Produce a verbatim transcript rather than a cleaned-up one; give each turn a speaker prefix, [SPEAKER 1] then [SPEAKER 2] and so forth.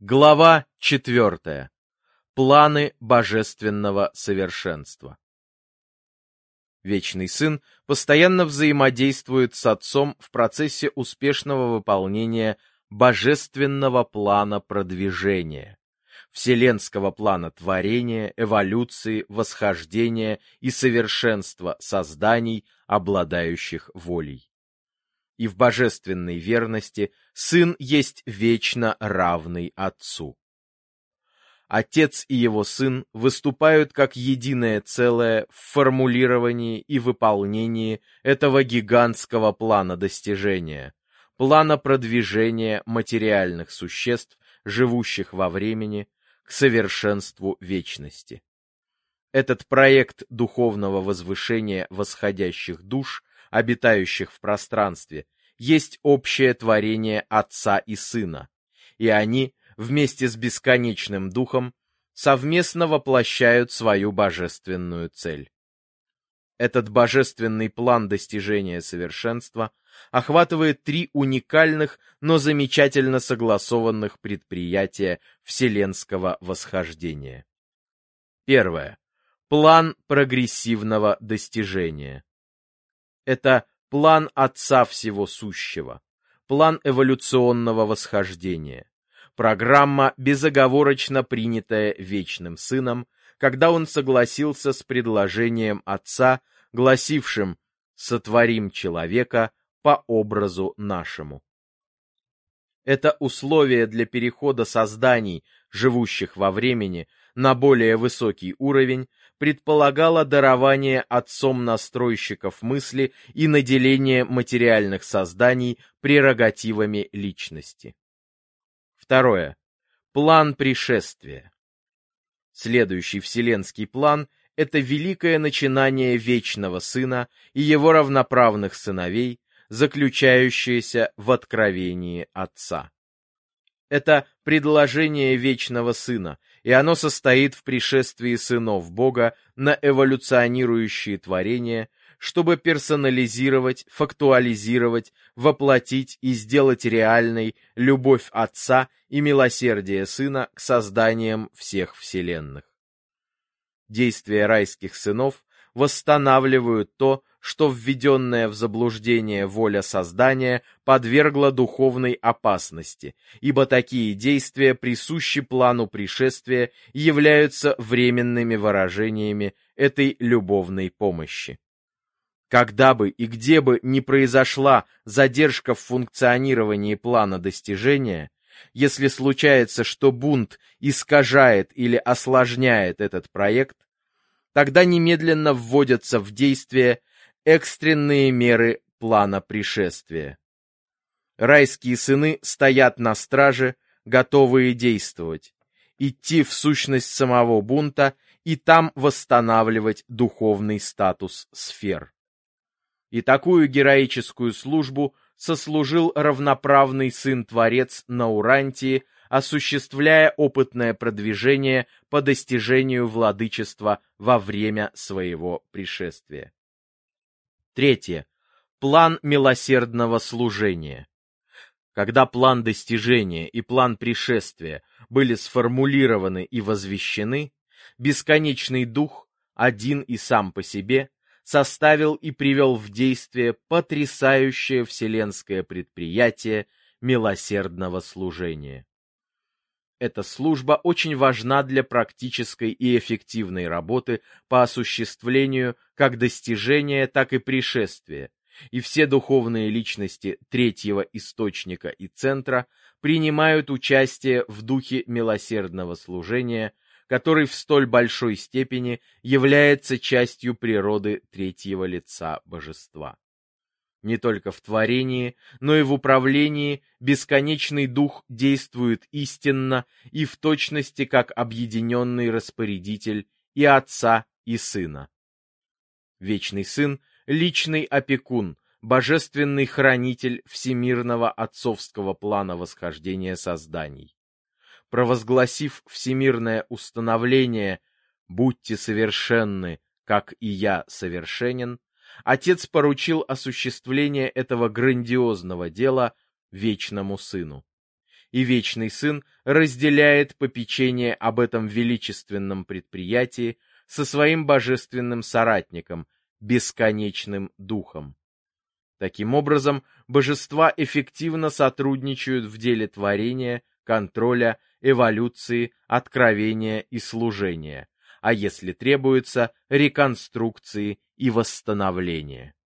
[SPEAKER 1] Глава четвертая. Планы божественного совершенства. Вечный Сын постоянно взаимодействует с Отцом в процессе успешного выполнения божественного плана продвижения, вселенского плана творения, эволюции, восхождения и совершенства созданий, обладающих волей. И в божественной верности Сын есть вечно равный Отцу. Отец и его Сын выступают как единое целое в формулировании и выполнении этого гигантского плана достижения, плана продвижения материальных существ, живущих во времени, к совершенству вечности. Этот проект духовного возвышения восходящих душ, обитающих в пространстве, есть общее творение Отца и Сына, и они, вместе с бесконечным Духом, совместно воплощают свою божественную цель. Этот божественный план достижения совершенства охватывает три уникальных, но замечательно согласованных предприятия вселенского восхождения. Первое. План прогрессивного достижения. Это план Отца Всего Сущего, план эволюционного восхождения, программа, безоговорочно принятая Вечным Сыном, когда он согласился с предложением Отца, гласившим «сотворим человека по образу нашему». Это условие для перехода созданий, живущих во времени, на более высокий уровень, предполагало дарование Отцом настройщиков мысли и наделение материальных созданий прерогативами личности. Второе. План пришествия. Следующий вселенский план – это великое начинание Вечного Сына и его равноправных сыновей, заключающееся в откровении Отца. Это предложение Вечного Сына, и оно состоит в пришествии сынов Бога на эволюционирующие творения, чтобы персонализировать, фактуализировать, воплотить и сделать реальной любовь Отца и милосердие Сына к созданиям всех вселенных. Действия райских сынов восстанавливают то, что введенная в заблуждение воля создания подвергла духовной опасности, ибо такие действия присущи плану пришествия и являются временными выражениями этой любовной помощи. Когда бы и где бы ни произошла задержка в функционировании плана достижения, если случается, что бунт искажает или осложняет этот проект, тогда немедленно вводятся в действие экстренные меры плана пришествия. Райские сыны стоят на страже, готовые действовать, идти в сущность самого бунта и там восстанавливать духовный статус сфер. И такую героическую службу сослужил равноправный сын-творец на Урантии, осуществляя опытное продвижение по достижению владычества во время своего пришествия. Третье. План милосердного служения. Когда план достижения и план пришествия были сформулированы и возвещены, бесконечный Дух, один и сам по себе, составил и привел в действие потрясающее вселенское предприятие милосердного служения. Эта служба очень важна для практической и эффективной работы по осуществлению как достижения, так и пришествия, и все духовные личности третьего источника и центра принимают участие в духе милосердного служения, который в столь большой степени является частью природы третьего лица Божества. Не только в творении, но и в управлении бесконечный Дух действует истинно и в точности как объединенный распорядитель и Отца, и Сына. Вечный Сын — личный опекун, божественный хранитель всемирного отцовского плана восхождения созданий. Провозгласив всемирное установление «Будьте совершенны, как и я совершенен», Отец поручил осуществление этого грандиозного дела Вечному Сыну. и Вечный Сын разделяет попечение об этом величественном предприятии со своим божественным соратником, бесконечным Духом. Таким образом, божества эффективно сотрудничают в деле творения, контроля, эволюции, откровения и служения, а если требуется, реконструкции и восстановления.